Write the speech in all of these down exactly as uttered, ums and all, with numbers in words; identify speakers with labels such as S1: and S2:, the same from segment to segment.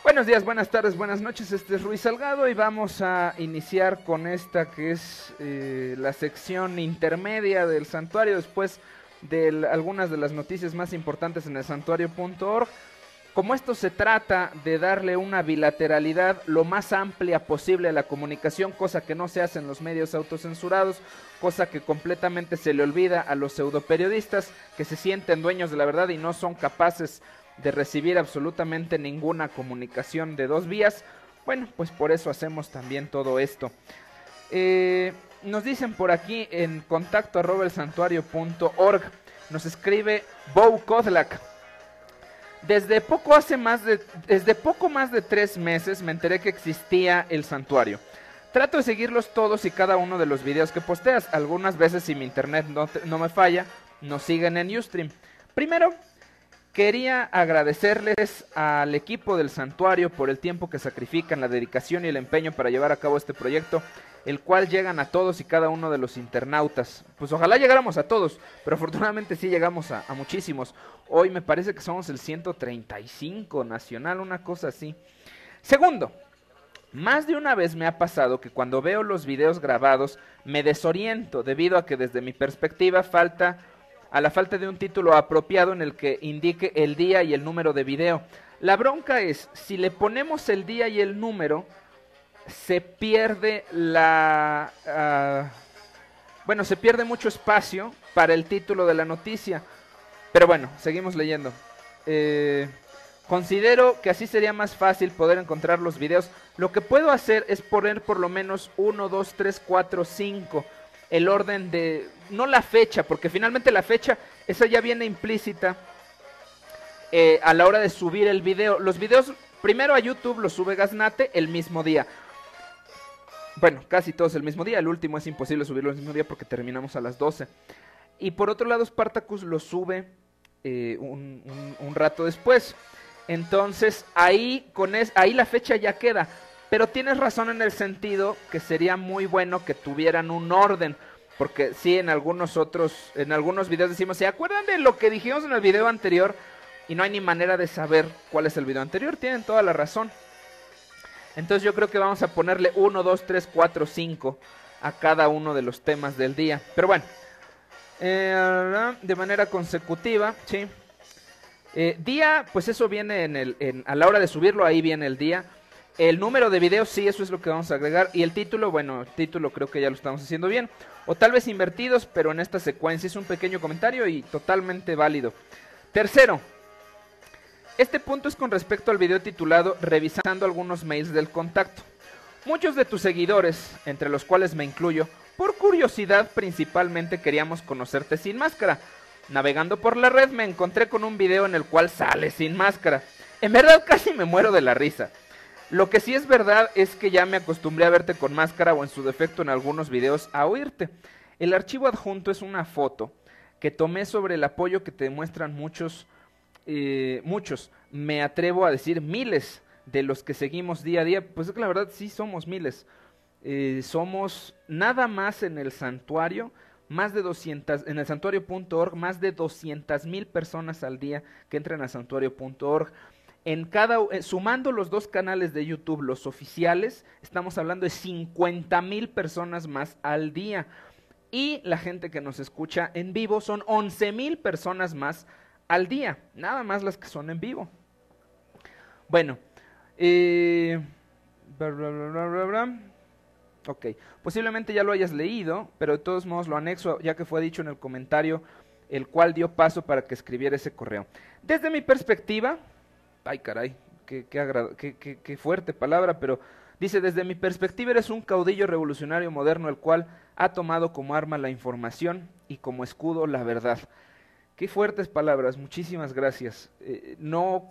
S1: Buenos días, buenas tardes, buenas noches, este es Ruiz Salgado y vamos a iniciar con esta que es eh, la sección intermedia del santuario después de el, algunas de las noticias más importantes en el santuario punto org. Como esto se trata de darle una bilateralidad lo más amplia posible a la comunicación, cosa que no se hace en los medios autocensurados, cosa que completamente se le olvida a los pseudoperiodistas que se sienten dueños de la verdad y no son capaces de recibir absolutamente ninguna comunicación de dos vías. Bueno, pues por eso hacemos también todo esto. Eh, nos dicen por aquí en contacto arroba el santuario punto org, nos escribe Bo Kodlak. Desde poco hace más de, desde poco más de tres meses me enteré que existía el santuario. Trato de seguirlos todos y cada uno de los videos que posteas. Algunas veces, si mi internet no, te, no me falla, nos siguen en Ustream. Primero, quería agradecerles al equipo del santuario por el tiempo que sacrifican, la dedicación y el empeño para llevar a cabo este proyecto, el cual llegan a todos y cada uno de los internautas. Pues ojalá llegáramos a todos, pero afortunadamente sí llegamos a, a muchísimos. Hoy me parece que somos el ciento treinta y cinco nacional, una cosa así. Segundo, más de una vez me ha pasado que cuando veo los videos grabados me desoriento debido a que desde mi perspectiva falta... a la falta de un título apropiado en el que indique el día y el número de video. La bronca es, si le ponemos el día y el número, se pierde la... Uh, bueno, se pierde mucho espacio para el título de la noticia. Pero bueno, seguimos leyendo. Eh, considero que así sería más fácil poder encontrar los videos. Lo que puedo hacer es poner por lo menos uno, dos, tres, cuatro, cinco... el orden de, no la fecha, porque finalmente la fecha, esa ya viene implícita eh, a la hora de subir el video. Los videos, primero a YouTube los sube Gaznate el mismo día. Bueno, casi todos el mismo día, el último es imposible subirlo el mismo día porque terminamos a las doce. Y por otro lado Spartacus lo sube eh, un, un, un rato después. Entonces ahí, con es, ahí la fecha ya queda. Pero tienes razón en el sentido que sería muy bueno que tuvieran un orden, porque sí, en algunos otros, en algunos videos decimos, ¿se acuerdan de lo que dijimos en el video anterior? Y no hay ni manera de saber cuál es el video anterior, tienen toda la razón. Entonces yo creo que vamos a ponerle uno, dos, tres, cuatro, cinco a cada uno de los temas del día. Pero bueno, eh, de manera consecutiva, sí. Eh, día, pues eso viene en el, en, a la hora de subirlo, ahí viene el día. El número de videos, sí, eso es lo que vamos a agregar. Y el título, bueno, el título creo que ya lo estamos haciendo bien. O tal vez invertidos, pero en esta secuencia es un pequeño comentario y totalmente válido. Tercero, este punto es con respecto al video titulado Revisando algunos mails del contacto. Muchos de tus seguidores, entre los cuales me incluyo, por curiosidad principalmente queríamos conocerte sin máscara. Navegando por la red me encontré con un video en el cual sales sin máscara. En verdad casi me muero de la risa. Lo que sí es verdad es que ya me acostumbré a verte con máscara o en su defecto en algunos videos a oírte. El archivo adjunto es una foto que tomé sobre el apoyo que te demuestran muchos, eh, muchos, me atrevo a decir miles de los que seguimos día a día. Pues es que la verdad sí somos miles. Eh, somos nada más en el santuario, más de doscientas, en el santuario punto org, más de doscientas mil personas al día que entran a santuario punto org. En cada, eh, sumando los dos canales de YouTube, los oficiales, estamos hablando de cincuenta mil personas más al día. Y la gente que nos escucha en vivo son once mil personas más al día. Nada más las que son en vivo. Bueno, eh, bla, bla, bla, bla, bla, bla. Ok, posiblemente ya lo hayas leído, pero de todos modos lo anexo ya que fue dicho en el comentario, el cual dio paso para que escribiera ese correo. Desde mi perspectiva... Ay, caray, qué, qué, agrad- qué, qué, qué fuerte palabra, pero dice, desde mi perspectiva eres un caudillo revolucionario moderno, el cual ha tomado como arma la información y como escudo la verdad. Qué fuertes palabras, muchísimas gracias. Eh, no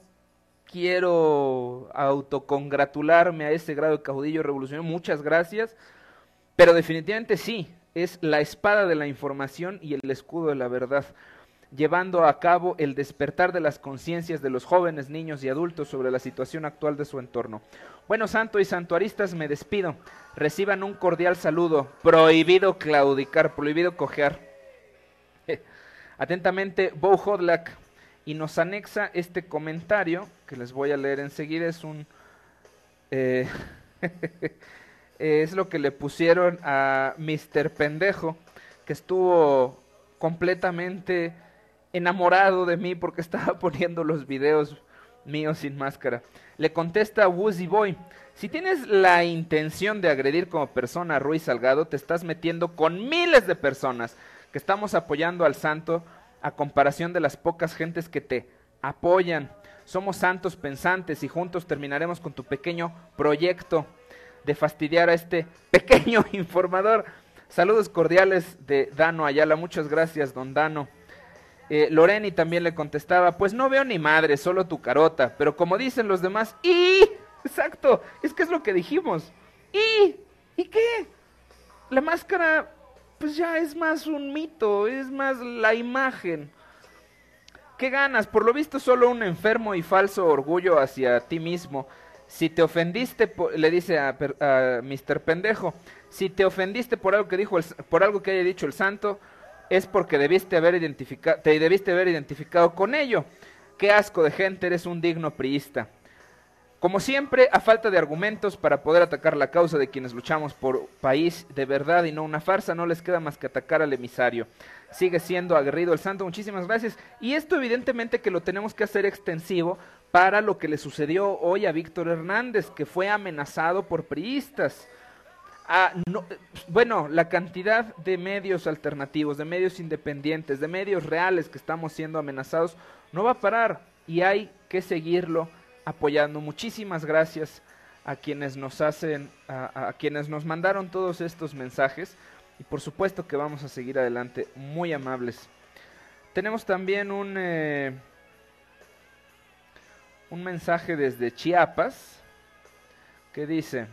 S1: quiero autocongratularme a ese grado de caudillo revolucionario, muchas gracias, pero definitivamente sí, es la espada de la información y el escudo de la verdad, llevando a cabo el despertar de las conciencias de los jóvenes, niños y adultos sobre la situación actual de su entorno. Bueno, santo y santuaristas, me despido. Reciban un cordial saludo. Prohibido claudicar, prohibido cojear. Atentamente, Bo Hodlak. Y nos anexa este comentario, que les voy a leer enseguida. Es un Eh, es lo que le pusieron a míster Pendejo, que estuvo completamente enamorado de mí porque estaba poniendo los videos míos sin máscara. Le contesta Woozy Boy: si tienes la intención de agredir como persona a Ruiz Salgado, te estás metiendo con miles de personas que estamos apoyando al santo a comparación de las pocas gentes que te apoyan. Somos santos pensantes y juntos terminaremos con tu pequeño proyecto de fastidiar a este pequeño informador. Saludos cordiales de Dano Ayala. Muchas gracias, don Dano. Eh, Loreni también le contestaba: pues no veo ni madre, solo tu carota. Pero como dicen los demás, ¡y! Exacto, es que es lo que dijimos. ¿Y? ¿Y qué? La máscara, pues ya es más un mito, es más la imagen. ¿Qué ganas? Por lo visto solo un enfermo y falso orgullo hacia ti mismo. Si te ofendiste, por, le dice a, a míster Pendejo, si te ofendiste por algo que dijo el, por algo que haya dicho el santo, es porque debiste haber identificado, te debiste haber identificado con ello. Qué asco de gente, eres un digno priista. Como siempre, a falta de argumentos para poder atacar la causa de quienes luchamos por país de verdad y no una farsa, no les queda más que atacar al emisario. Sigue siendo aguerrido el santo, muchísimas gracias. Y esto evidentemente que lo tenemos que hacer extensivo para lo que le sucedió hoy a Víctor Hernández, que fue amenazado por priistas. Ah, no, bueno, la cantidad de medios alternativos, de medios independientes, de medios reales que estamos siendo amenazados, no va a parar y hay que seguirlo apoyando. Muchísimas gracias a quienes nos hacen, a, a quienes nos mandaron todos estos mensajes y por supuesto que vamos a seguir adelante, muy amables. Tenemos también un, eh, un mensaje desde Chiapas que dice: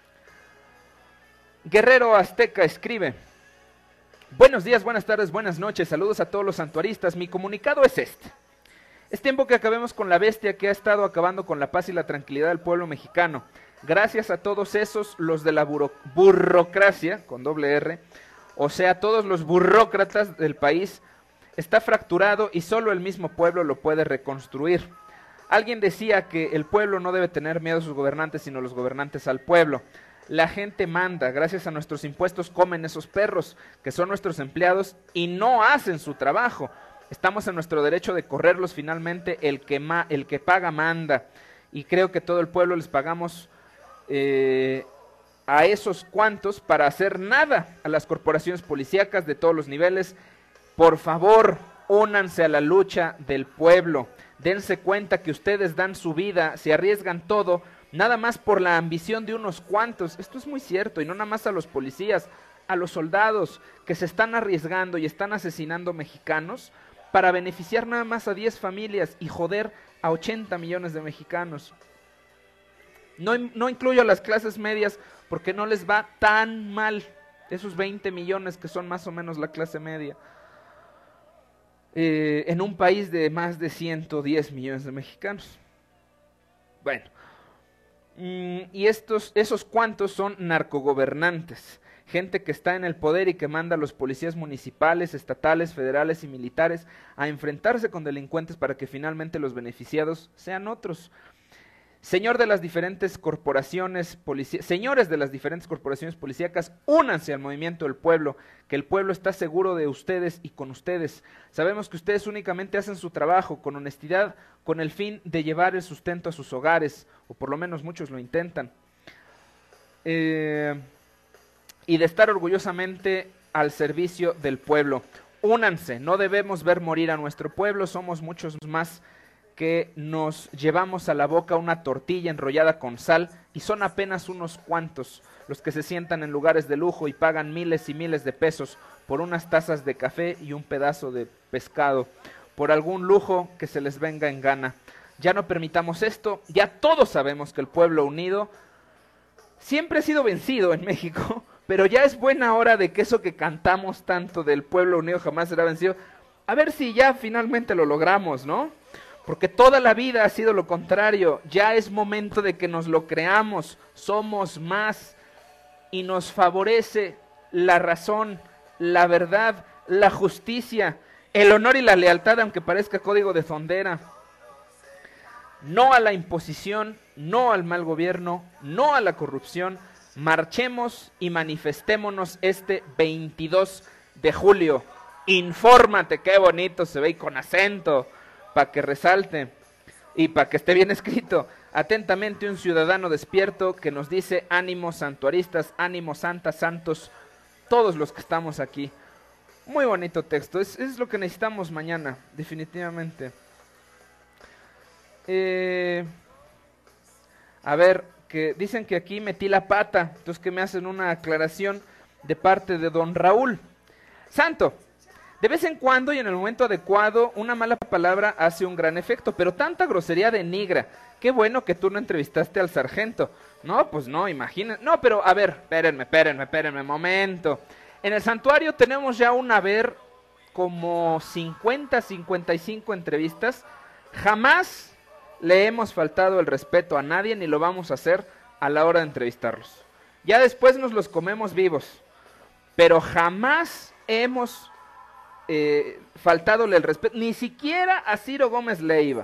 S1: Guerrero Azteca escribe: buenos días, buenas tardes, buenas noches, saludos a todos los santuaristas. Mi comunicado es este: es tiempo que acabemos con la bestia que ha estado acabando con la paz y la tranquilidad del pueblo mexicano. Gracias a todos esos, los de la buro burocracia, con doble R, o sea, todos los burócratas del país, está fracturado y solo el mismo pueblo lo puede reconstruir. Alguien decía que el pueblo no debe tener miedo a sus gobernantes, sino los gobernantes al pueblo. La gente manda, gracias a nuestros impuestos comen esos perros, que son nuestros empleados y no hacen su trabajo. Estamos en nuestro derecho de correrlos finalmente, el que, ma el que paga manda. Y creo que todo el pueblo les pagamos eh, a esos cuantos para hacer nada a las corporaciones policíacas de todos los niveles. Por favor, únanse a la lucha del pueblo. Dense cuenta que ustedes dan su vida, se arriesgan todo, nada más por la ambición de unos cuantos. Esto es muy cierto, y no nada más a los policías, a los soldados que se están arriesgando y están asesinando mexicanos para beneficiar nada más a diez familias y joder a ochenta millones de mexicanos. No, no incluyo a las clases medias porque no les va tan mal, esos veinte millones que son más o menos la clase media, eh, en un país de más de ciento diez millones de mexicanos. Bueno, mm, y estos, esos cuantos son narcogobernantes, gente que está en el poder y que manda a los policías municipales, estatales, federales y militares a enfrentarse con delincuentes para que finalmente los beneficiados sean otros. Señor de las diferentes corporaciones policíacas, señores de las diferentes corporaciones policíacas, únanse al movimiento del pueblo, que el pueblo está seguro de ustedes y con ustedes. Sabemos que ustedes únicamente hacen su trabajo con honestidad, con el fin de llevar el sustento a sus hogares, o por lo menos muchos lo intentan. Eh, y de estar orgullosamente al servicio del pueblo. Únanse, no debemos ver morir a nuestro pueblo, somos muchos más que nos llevamos a la boca una tortilla enrollada con sal y son apenas unos cuantos los que se sientan en lugares de lujo y pagan miles y miles de pesos por unas tazas de café y un pedazo de pescado, por algún lujo que se les venga en gana. Ya no permitamos esto, ya todos sabemos que el pueblo unido siempre ha sido vencido en México, pero ya es buena hora de que eso que cantamos tanto del pueblo unido jamás será vencido, a ver si ya finalmente lo logramos, ¿no? Porque toda la vida ha sido lo contrario. Ya es momento de que nos lo creamos. Somos más y nos favorece la razón, la verdad, la justicia, el honor y la lealtad, aunque parezca código de sondera. no a la imposición, no al mal gobierno, no a la corrupción. Marchemos y manifestémonos este veintidós de julio. Infórmate, qué bonito se ve y con acento, para que resalte y para que esté bien escrito. Atentamente, un ciudadano despierto que nos dice: ánimo santuaristas, ánimo santas, santos, todos los que estamos aquí. Muy bonito texto, es, es lo que necesitamos mañana, definitivamente. Eh, a ver, que dicen que aquí metí la pata, entonces que me hacen una aclaración de parte de don Raúl. Santo, de vez en cuando y en el momento adecuado, una mala palabra hace un gran efecto, pero tanta grosería denigra. Qué bueno que tú no entrevistaste al sargento. No, pues no, imagina. No, pero a ver, espérenme, espérenme, espérenme, momento. En el santuario tenemos ya un haber como cincuenta, cincuenta y cinco entrevistas. Jamás le hemos faltado el respeto a nadie, ni lo vamos a hacer a la hora de entrevistarlos. Ya después nos los comemos vivos, pero jamás hemos eh, faltadole el respeto, ni siquiera a Ciro Gómez Leiva.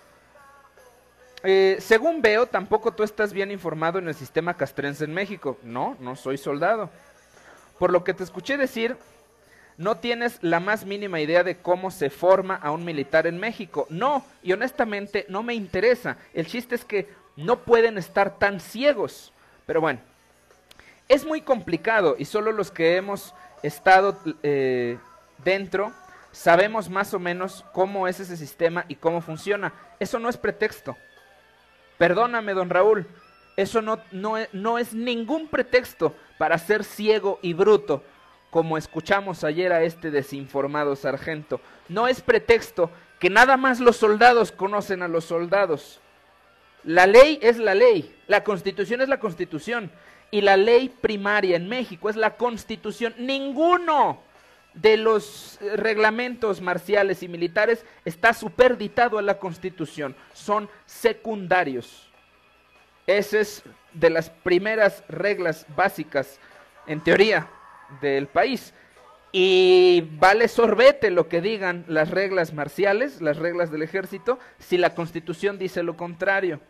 S1: Eh, según veo, tampoco tú estás bien informado en el sistema castrense en México. No, no soy soldado. Por lo que te escuché decir, no tienes la más mínima idea de cómo se forma a un militar en México. No, y honestamente no me interesa. El chiste es que no pueden estar tan ciegos. Pero bueno, es muy complicado y solo los que hemos estado eh, dentro sabemos más o menos cómo es ese sistema y cómo funciona. Eso no es pretexto. Perdóname, don Raúl, eso no, no, no es ningún pretexto para ser ciego y bruto, como escuchamos ayer a este desinformado sargento. No es pretexto que nada más los soldados conocen a los soldados. La ley es la ley, la Constitución es la Constitución, y la ley primaria en México es la Constitución. Ninguno de los reglamentos marciales y militares está superditado a la Constitución, son secundarios. Esa es de las primeras reglas básicas, en teoría, del país. Y vale sorbete lo que digan las reglas marciales, las reglas del ejército, si la Constitución dice lo contrario.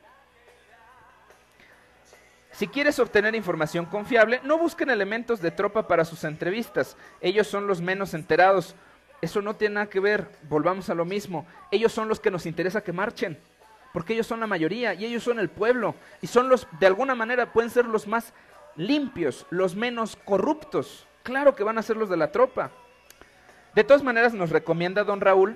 S1: Si quieres obtener información confiable, no busquen elementos de tropa para sus entrevistas. Ellos son los menos enterados. Eso no tiene nada que ver, volvamos a lo mismo. Ellos son los que nos interesa que marchen, porque ellos son la mayoría y ellos son el pueblo. Y son los, de alguna manera, pueden ser los más limpios, los menos corruptos. Claro que van a ser los de la tropa. De todas maneras, nos recomienda don Raúl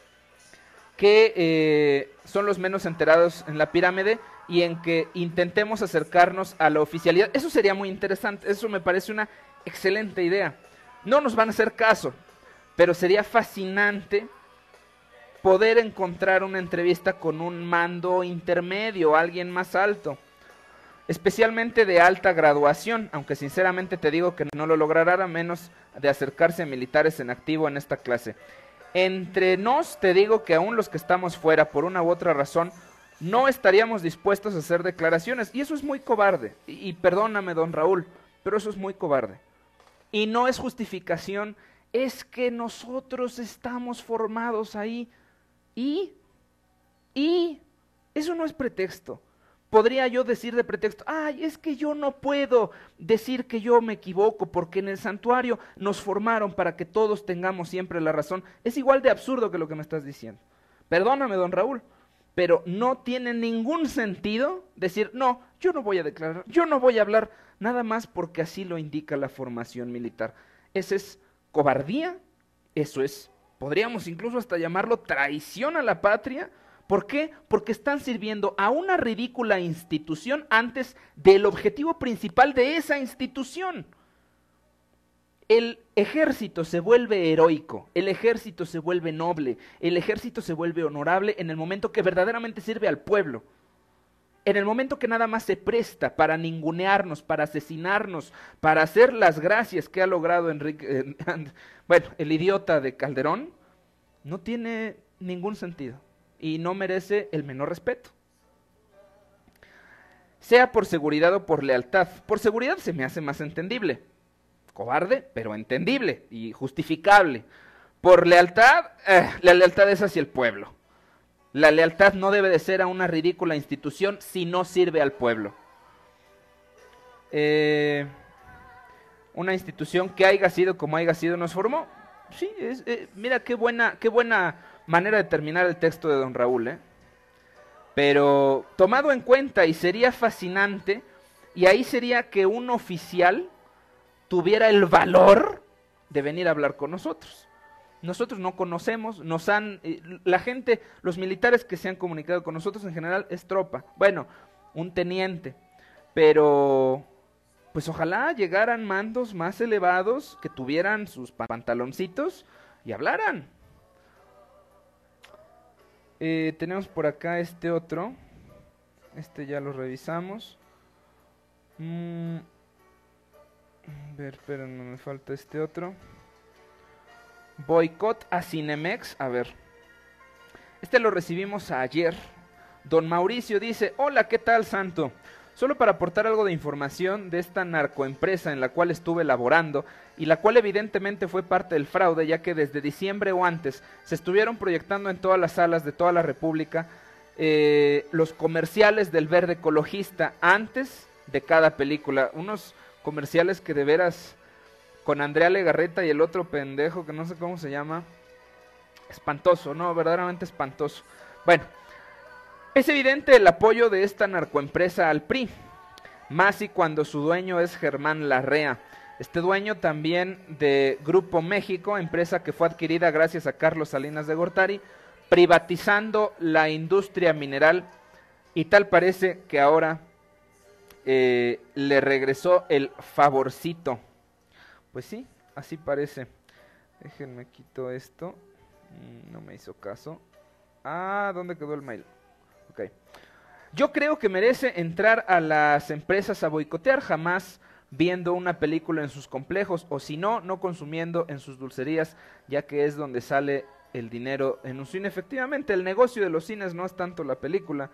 S1: que eh, son los menos enterados en la pirámide y en que intentemos acercarnos a la oficialidad. Eso sería muy interesante, eso me parece una excelente idea. No nos van a hacer caso, pero sería fascinante poder encontrar una entrevista con un mando intermedio, alguien más alto, especialmente de alta graduación, aunque sinceramente te digo que no lo logrará a menos de acercarse a militares en activo en esta clase. Entre nos te digo que aún los que estamos fuera por una u otra razón no estaríamos dispuestos a hacer declaraciones, y eso es muy cobarde, y, y perdóname don Raúl, pero eso es muy cobarde. Y no es justificación, es que nosotros estamos formados ahí, y, y, eso no es pretexto. Podría yo decir de pretexto, ay, es que yo no puedo decir que yo me equivoco porque en el santuario nos formaron para que todos tengamos siempre la razón. Es igual de absurdo que lo que me estás diciendo. Perdóname, don Raúl, pero no tiene ningún sentido decir, no, yo no voy a declarar, yo no voy a hablar, nada más porque así lo indica la formación militar. Esa es cobardía, eso es, podríamos incluso hasta llamarlo traición a la patria. ¿Por qué? Porque están sirviendo a una ridícula institución antes del objetivo principal de esa institución. El ejército se vuelve heroico, el ejército se vuelve noble, el ejército se vuelve honorable en el momento que verdaderamente sirve al pueblo. En el momento que nada más se presta para ningunearnos, para asesinarnos, para hacer las gracias que ha logrado Enrique, eh, bueno, el idiota de Calderón, no tiene ningún sentido. Y no merece el menor respeto. Sea por seguridad o por lealtad. Por seguridad se me hace más entendible. Cobarde, pero entendible y justificable. Por lealtad, eh, la lealtad es hacia el pueblo. La lealtad no debe de ser a una ridícula institución si no sirve al pueblo. Eh, una institución que haya sido como haya sido nos formó. Sí, es, eh, mira qué buena, qué buena manera de terminar el texto de don Raúl, ¿eh? Pero tomado en cuenta, y sería fascinante, y ahí sería que un oficial tuviera el valor de venir a hablar con nosotros. Nosotros no conocemos, nos han, eh, la gente, los militares que se han comunicado con nosotros en general es tropa, bueno, un teniente, pero pues ojalá llegaran mandos más elevados que tuvieran sus pantaloncitos y hablaran. Eh, tenemos por acá este otro, este ya lo revisamos. Mm. A ver, pero no me falta este otro. Boicot a Cinemex. A ver, este lo recibimos ayer. Don Mauricio dice: hola, ¿qué tal, Santo? Solo para aportar algo de información de esta narcoempresa en la cual estuve laborando y la cual evidentemente fue parte del fraude, ya que desde diciembre o antes se estuvieron proyectando en todas las salas de toda la República eh, los comerciales del verde ecologista antes de cada película. Unos comerciales que de veras, con Andrea Legarreta y el otro pendejo que no sé cómo se llama, espantoso, no, verdaderamente espantoso. Bueno, es evidente el apoyo de esta narcoempresa al P R I, más y cuando su dueño es Germán Larrea, este dueño también de Grupo México, empresa que fue adquirida gracias a Carlos Salinas de Gortari, privatizando la industria mineral, y tal parece que ahora eh, le regresó el favorcito. Pues sí, así parece. Déjenme quito esto. No me hizo caso. Ah, ¿dónde quedó el mail? Ok. Yo creo que merece entrar a las empresas a boicotear, jamás viendo una película en sus complejos, o si no, no consumiendo en sus dulcerías, ya que es donde sale el dinero en un cine. Efectivamente, el negocio de los cines no es tanto la película,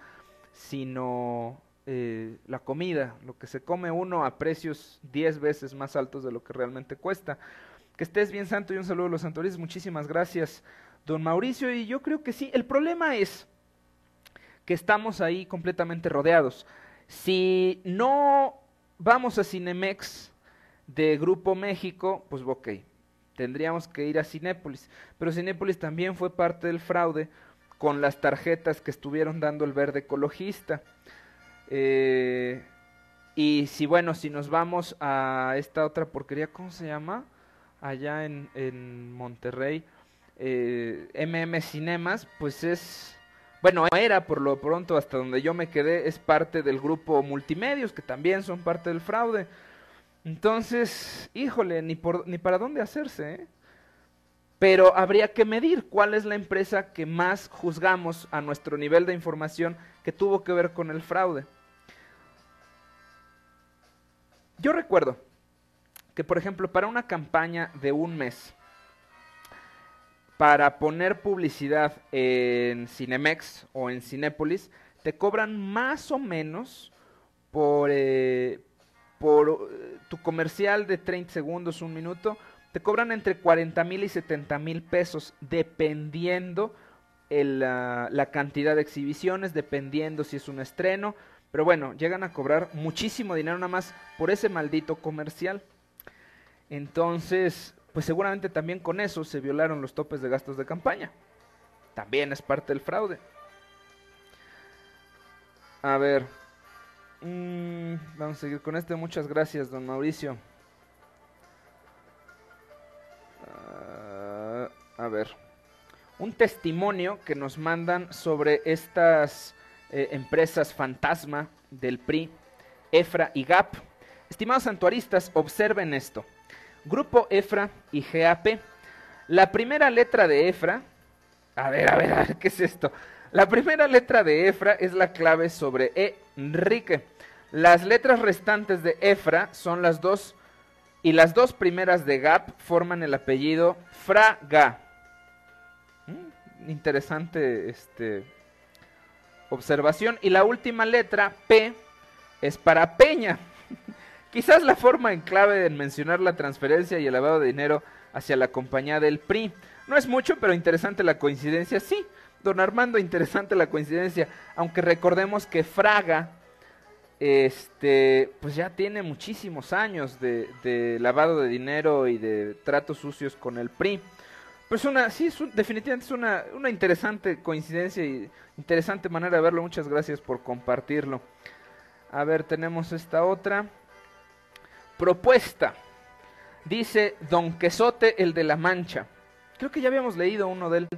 S1: sino eh, la comida, lo que se come uno a precios diez veces más altos de lo que realmente cuesta. Que estés bien, Santo, y un saludo a los santoristas. Muchísimas gracias, don Mauricio. Y yo creo que sí, el problema es que estamos ahí completamente rodeados. Si no vamos a Cinemex de Grupo México, pues ok, tendríamos que ir a Cinépolis. Pero Cinépolis también fue parte del fraude con las tarjetas que estuvieron dando el verde ecologista. Eh, y si bueno, si nos vamos a esta otra porquería, ¿cómo se llama? Allá en, en Monterrey, eh, M M Cinemas, pues es, bueno, era por lo pronto, hasta donde yo me quedé, es parte del grupo Multimedios, que también son parte del fraude. Entonces, híjole, ni, por, ni para dónde hacerse, ¿eh? Pero habría que medir cuál es la empresa que más juzgamos a nuestro nivel de información que tuvo que ver con el fraude. Yo recuerdo que, por ejemplo, para una campaña de un mes, para poner publicidad en Cinemex o en Cinépolis, te cobran más o menos por, eh, por eh, tu comercial de treinta segundos, un minuto, te cobran entre cuarenta mil y setenta mil pesos, dependiendo el, uh, la cantidad de exhibiciones, dependiendo si es un estreno, pero bueno, llegan a cobrar muchísimo dinero nada más por ese maldito comercial. Entonces, pues seguramente también con eso se violaron los topes de gastos de campaña. También es parte del fraude. A ver, mmm, vamos a seguir con este. Muchas gracias, don Mauricio. Uh, a ver, un testimonio que nos mandan sobre estas eh, empresas fantasma del P R I, EFRA y GAP. Estimados santuaristas, observen esto. Grupo EFRA y G A P. La primera letra de EFRA, a ver, a ver, a ver, ¿qué es esto? La primera letra de EFRA es la clave sobre Enrique. Las letras restantes de EFRA son las dos, y las dos primeras de GAP forman el apellido Fraga. ¿Mm? Interesante este, observación. Y la última letra, P, es para Peña. Quizás la forma en clave de mencionar la transferencia y el lavado de dinero hacia la compañía del P R I. No es mucho, pero interesante la coincidencia, sí. don Armando, interesante la coincidencia, aunque recordemos que Fraga, este, pues ya tiene muchísimos años de, de lavado de dinero y de tratos sucios con el P R I. Pues una, sí, es un, definitivamente es una, una interesante coincidencia y interesante manera de verlo. Muchas gracias por compartirlo. A ver, tenemos esta otra propuesta. Dice Don Quesote, el de la Mancha. Creo que ya habíamos leído uno de él.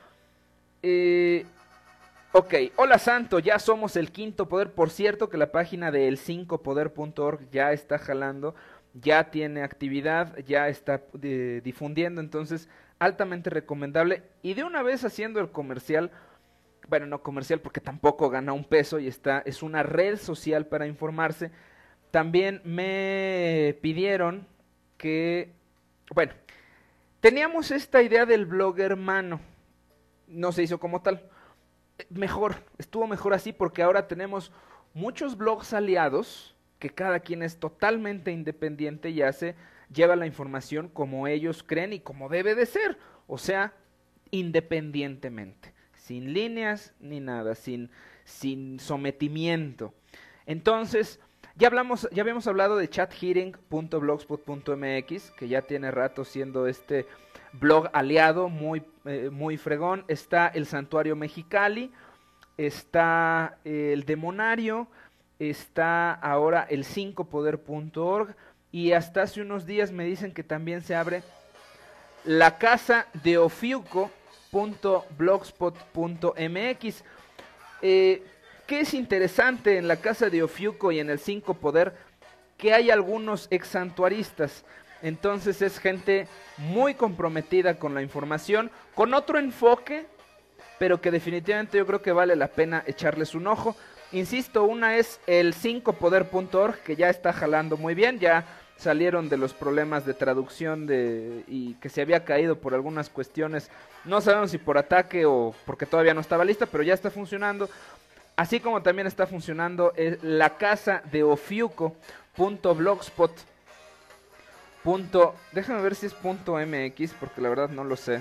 S1: Eh, ok, hola Santo, ya somos el quinto poder. Por cierto que la página de el cinco poder punto org ya está jalando, ya tiene actividad, ya está eh, difundiendo, entonces altamente recomendable. Y de una vez haciendo el comercial, bueno, no comercial porque tampoco gana un peso y está, es una red social para informarse. También me pidieron que, bueno, teníamos esta idea del blog hermano, no se hizo como tal. Mejor, estuvo mejor así porque ahora tenemos muchos blogs aliados que cada quien es totalmente independiente y hace, lleva la información como ellos creen y como debe de ser, o sea, independientemente, sin líneas ni nada, sin, sin sometimiento. Entonces, ya hablamos, ya habíamos hablado de chat hearing punto blogspot punto m x, que ya tiene rato siendo este blog aliado muy, eh, muy fregón. Está el Santuario Mexicali, está eh, el Demonario, está ahora el cinco poder punto org y hasta hace unos días me dicen que también se abre la casa de ofiuco punto blogspot punto m x. Eh, ¿Qué es interesante en la casa de Ofiuco y en el cinco poder? Que hay algunos exsantuaristas. Entonces es gente muy comprometida con la información, con otro enfoque, pero que definitivamente yo creo que vale la pena echarles un ojo. Insisto, una es el cinco poder punto org, que ya está jalando muy bien, ya salieron de los problemas de traducción de, y que se había caído por algunas cuestiones, no sabemos si por ataque o porque todavía no estaba lista, pero ya está funcionando. Así como también está funcionando eh, la casa de ofiuco punto blogspot. Déjame ver si es punto .mx, porque la verdad no lo sé.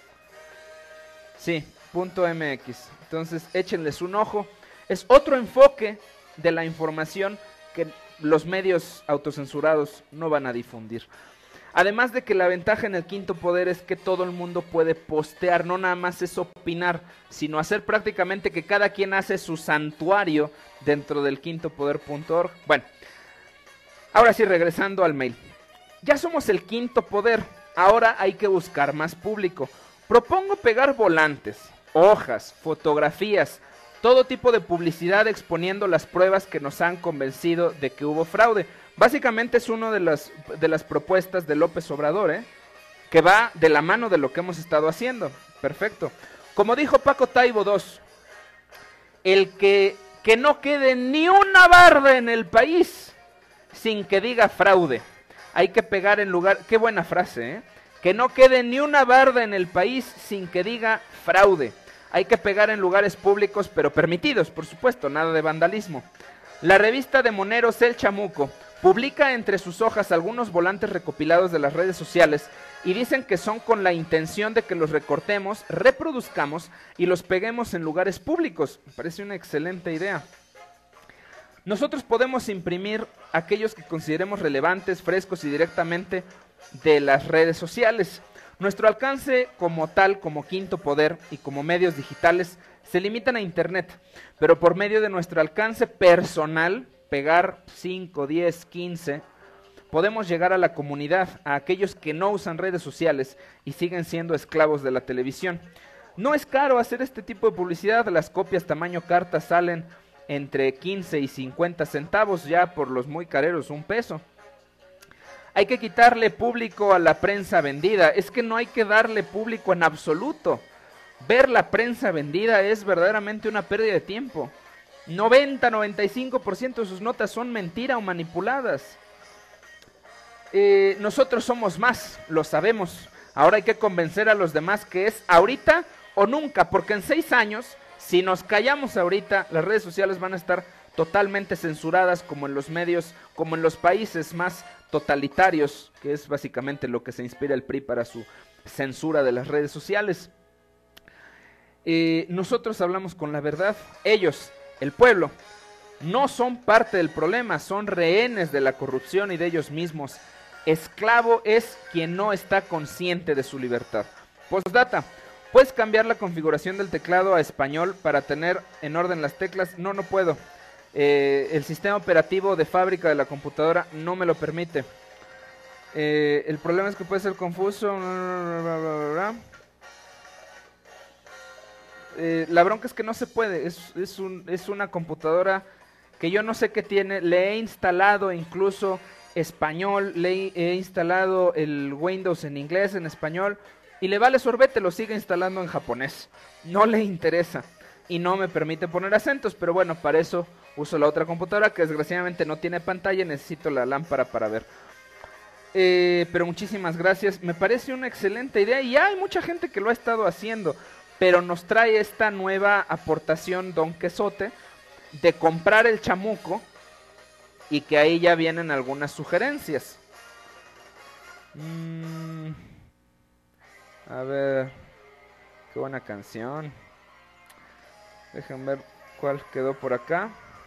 S1: Sí, punto .mx. Entonces échenles un ojo. Es otro enfoque de la información que los medios autocensurados no van a difundir. Además de que la ventaja en el quinto poder es que todo el mundo puede postear, no nada más es opinar, sino hacer prácticamente que cada quien hace su santuario dentro del quinto poder punto org. Bueno, ahora sí, regresando al mail. Ya somos el quinto poder, ahora hay que buscar más público. Propongo pegar volantes, hojas, fotografías, todo tipo de publicidad exponiendo las pruebas que nos han convencido de que hubo fraude. Básicamente es una de las, de las propuestas de López Obrador, ¿eh? Que va de la mano de lo que hemos estado haciendo. Perfecto. Como dijo Paco Taibo dos, el que, que no quede ni una barda en el país sin que diga fraude. Hay que pegar en lugar... Qué buena frase, ¿eh? Que no quede ni una barda en el país sin que diga fraude. Hay que pegar en lugares públicos, pero permitidos, por supuesto, nada de vandalismo. La revista de moneros El Chamuco publica entre sus hojas algunos volantes recopilados de las redes sociales y dicen que son con la intención de que los recortemos, reproduzcamos y los peguemos en lugares públicos. Me parece una excelente idea. Nosotros podemos imprimir aquellos que consideremos relevantes, frescos y directamente de las redes sociales. Nuestro alcance como tal, como quinto poder y como medios digitales se limitan a internet, pero por medio de nuestro alcance personal, pegar cinco, diez, quince, podemos llegar a la comunidad, a aquellos que no usan redes sociales y siguen siendo esclavos de la televisión. No es caro hacer este tipo de publicidad, las copias tamaño carta salen entre quince y cincuenta centavos, ya por los muy careros un peso. Hay que quitarle público a la prensa vendida, es que no hay que darle público en absoluto. Ver la prensa vendida es verdaderamente una pérdida de tiempo. noventa a noventa y cinco por ciento de sus notas son mentira o manipuladas. Eh, nosotros somos más, lo sabemos. Ahora hay que convencer a los demás que es ahorita o nunca, porque en seis años, si nos callamos ahorita, las redes sociales van a estar totalmente censuradas como en los medios, como en los países más totalitarios, que es básicamente lo que se inspira el P R I para su censura de las redes sociales. Eh, nosotros hablamos con la verdad, ellos, el pueblo, no son parte del problema, son rehenes de la corrupción y de ellos mismos. Esclavo es quien no está consciente de su libertad. Postdata, ¿puedes cambiar la configuración del teclado a español para tener en orden las teclas? No, no puedo. Eh, el sistema operativo de fábrica de la computadora no me lo permite. Eh, el problema es que puede ser confuso. Eh, la bronca es que no se puede. Es, es, un, es una computadora que yo no sé qué tiene. Le he instalado incluso español, le he instalado el Windows en inglés, en español, y le vale sorbete, lo sigue instalando en japonés. No le interesa y no me permite poner acentos, pero bueno, para eso uso la otra computadora que desgraciadamente no tiene pantalla, necesito la lámpara para ver. Eh, pero muchísimas gracias, me parece una excelente idea y hay mucha gente que lo ha estado haciendo, pero nos trae esta nueva aportación Don Quesote de comprar el chamuco y que ahí ya vienen algunas sugerencias. Mm, a ver, qué buena canción. Dejen ver cuál quedó por acá.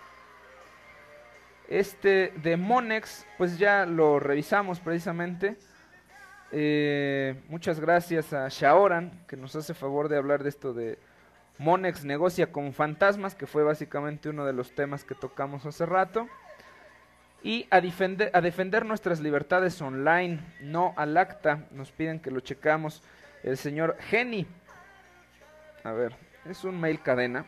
S1: Este de Monex, pues ya lo revisamos precisamente. Eh, muchas gracias a Shaoran, que nos hace favor de hablar de esto de Monex negocia con fantasmas, que fue básicamente uno de los temas que tocamos hace rato. Y a defender, a defender nuestras libertades online, no al acta, nos piden que lo checamos. El señor Geni, a ver, es un mail cadena.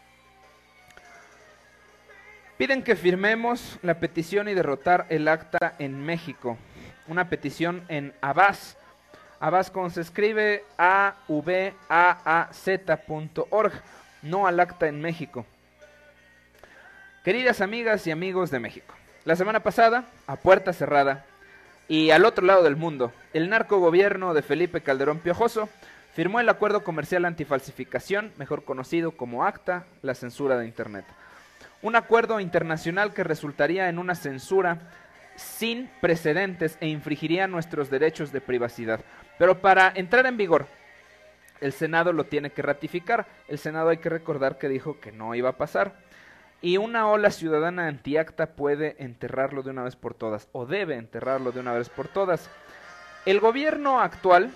S1: Piden que firmemos la petición y derrotar el acta en México. Una petición en Avaz. Avaz como se escribe A V A A Z punto org, no al acta en México. Queridas amigas y amigos de México, la semana pasada, a puerta cerrada y al otro lado del mundo, el narcogobierno de Felipe Calderón Piojoso firmó el Acuerdo Comercial Antifalsificación, mejor conocido como ACTA, la censura de Internet. Un acuerdo internacional que resultaría en una censura sin precedentes e infringiría nuestros derechos de privacidad. Pero para entrar en vigor, el Senado lo tiene que ratificar. El Senado, hay que recordar que dijo que no iba a pasar. Y una ola ciudadana anti-acta puede enterrarlo de una vez por todas, o debe enterrarlo de una vez por todas. El gobierno actual,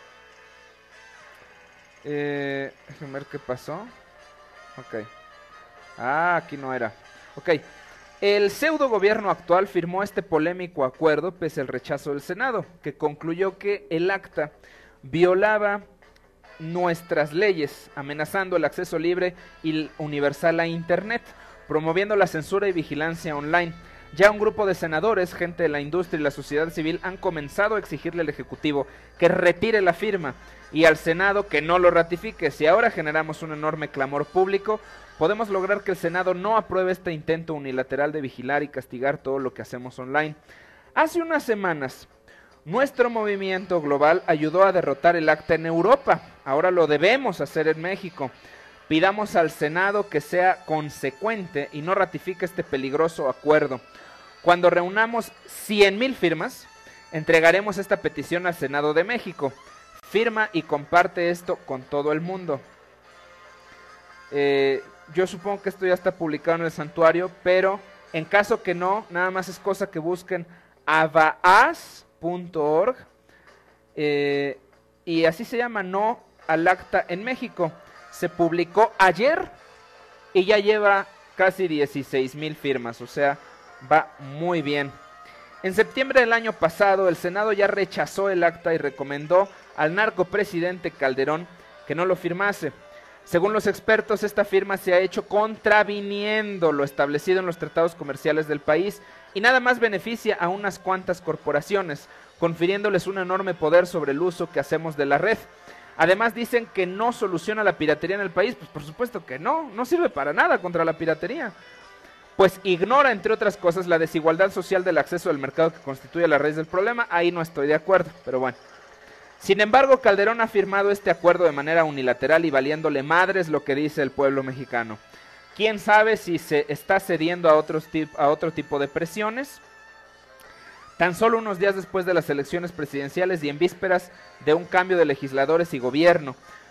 S1: eh, déjenme ver qué pasó. Ok. Ah, aquí no era. Ok. El pseudo gobierno actual firmó este polémico acuerdo pese al rechazo del Senado, que concluyó que el acta violaba nuestras leyes, amenazando el acceso libre y universal a Internet, promoviendo la censura y vigilancia online. Ya un grupo de senadores, gente de la industria y la sociedad civil han comenzado a exigirle al Ejecutivo que retire la firma y al Senado que no lo ratifique. Si ahora generamos un enorme clamor público, podemos lograr que el Senado no apruebe este intento unilateral de vigilar y castigar todo lo que hacemos online. Hace unas semanas, nuestro movimiento global ayudó a derrotar el acta en Europa. Ahora lo debemos hacer en México. Pidamos al Senado que sea consecuente y no ratifique este peligroso acuerdo. Cuando reunamos cien mil firmas, entregaremos esta petición al Senado de México. Firma y comparte esto con todo el mundo. Eh, yo supongo que esto ya está publicado en el santuario, pero en caso que no, nada más es cosa que busquen avaaz punto org eh, y así se llama, no al acta en México. Se publicó ayer y ya lleva casi dieciséis mil firmas, o sea, va muy bien. En septiembre del año pasado, el Senado ya rechazó el acta y recomendó al narcopresidente Calderón que no lo firmase. Según los expertos, esta firma se ha hecho contraviniendo lo establecido en los tratados comerciales del país y nada más beneficia a unas cuantas corporaciones, confiriéndoles un enorme poder sobre el uso que hacemos de la red. Además dicen que no soluciona la piratería en el país. Pues por supuesto que no, no sirve para nada contra la piratería. Pues ignora, entre otras cosas, la desigualdad social del acceso al mercado que constituye la raíz del problema. Ahí no estoy de acuerdo, pero bueno. Sin embargo, Calderón ha firmado este acuerdo de manera unilateral y valiéndole madres lo que dice el pueblo mexicano. ¿Quién sabe si se está cediendo a, otros tip- a otro tipo de presiones? Tan solo unos días después de las elecciones presidenciales y en vísperas de un cambio de legisladores y gobierno.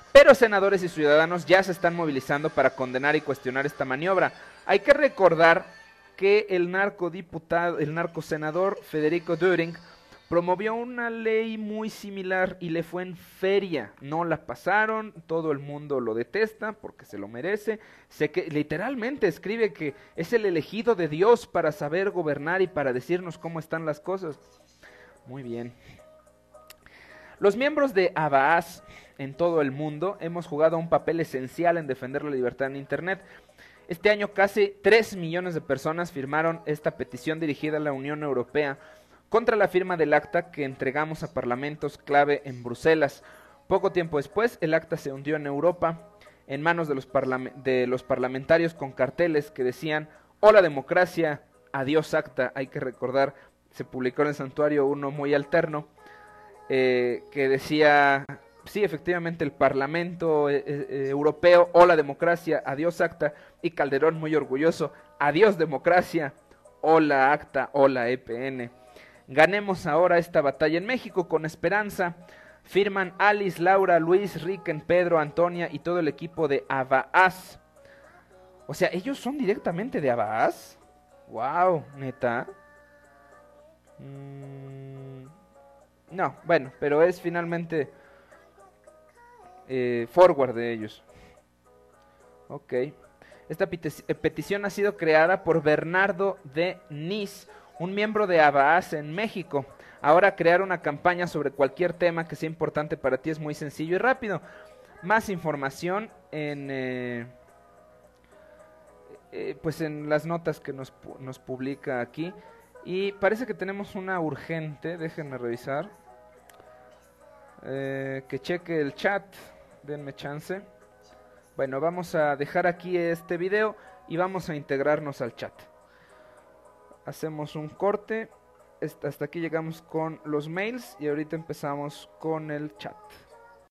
S1: Pero senadores y ciudadanos ya se están movilizando para condenar y cuestionar esta maniobra. Hay que recordar que el narcodiputado, el narcosenador Federico Düring promovió una ley muy similar y le fue en feria. No la pasaron, todo el mundo lo detesta porque se lo merece. Sé que literalmente escribe que es el elegido de Dios para saber gobernar y para decirnos cómo están las cosas. Muy bien. Los miembros de Avaaz en todo el mundo hemos jugado un papel esencial en defender la libertad en Internet. Este año casi tres millones de personas firmaron esta petición dirigida a la Unión Europea contra la firma del acta que entregamos a parlamentos clave en Bruselas. Poco tiempo después, el acta se hundió en Europa, en manos de los, parlament de los parlamentarios con carteles que decían «Hola democracia, adiós acta». Hay que recordar, se publicó en el Santuario uno muy alterno, eh, que decía... Sí, efectivamente, el Parlamento eh, eh, Europeo, hola democracia, adiós acta, y Calderón muy orgulloso, adiós democracia, hola acta, hola E P N. Ganemos ahora esta batalla en México con esperanza. Firman Alice, Laura, Luis, Ricken, Pedro, Antonia y todo el equipo de Avaaz. O sea, ¿ellos son directamente de Avaaz? Wow, neta. Mm, no, bueno, pero es finalmente... Eh, forward de ellos. Ok. Esta petición ha sido creada por Bernardo de Nis, un miembro de Avaaz en México. Ahora crear una campaña sobre cualquier tema que sea importante para ti es muy sencillo y rápido. Más información en eh, eh, pues en las notas que nos, nos publica aquí. Y parece que tenemos una urgente, déjenme revisar. Eh, que cheque el chat. Denme chance. Bueno, vamos a dejar aquí este video y vamos a integrarnos al chat. Hacemos un corte. Hasta aquí llegamos con los mails y ahorita empezamos con el chat.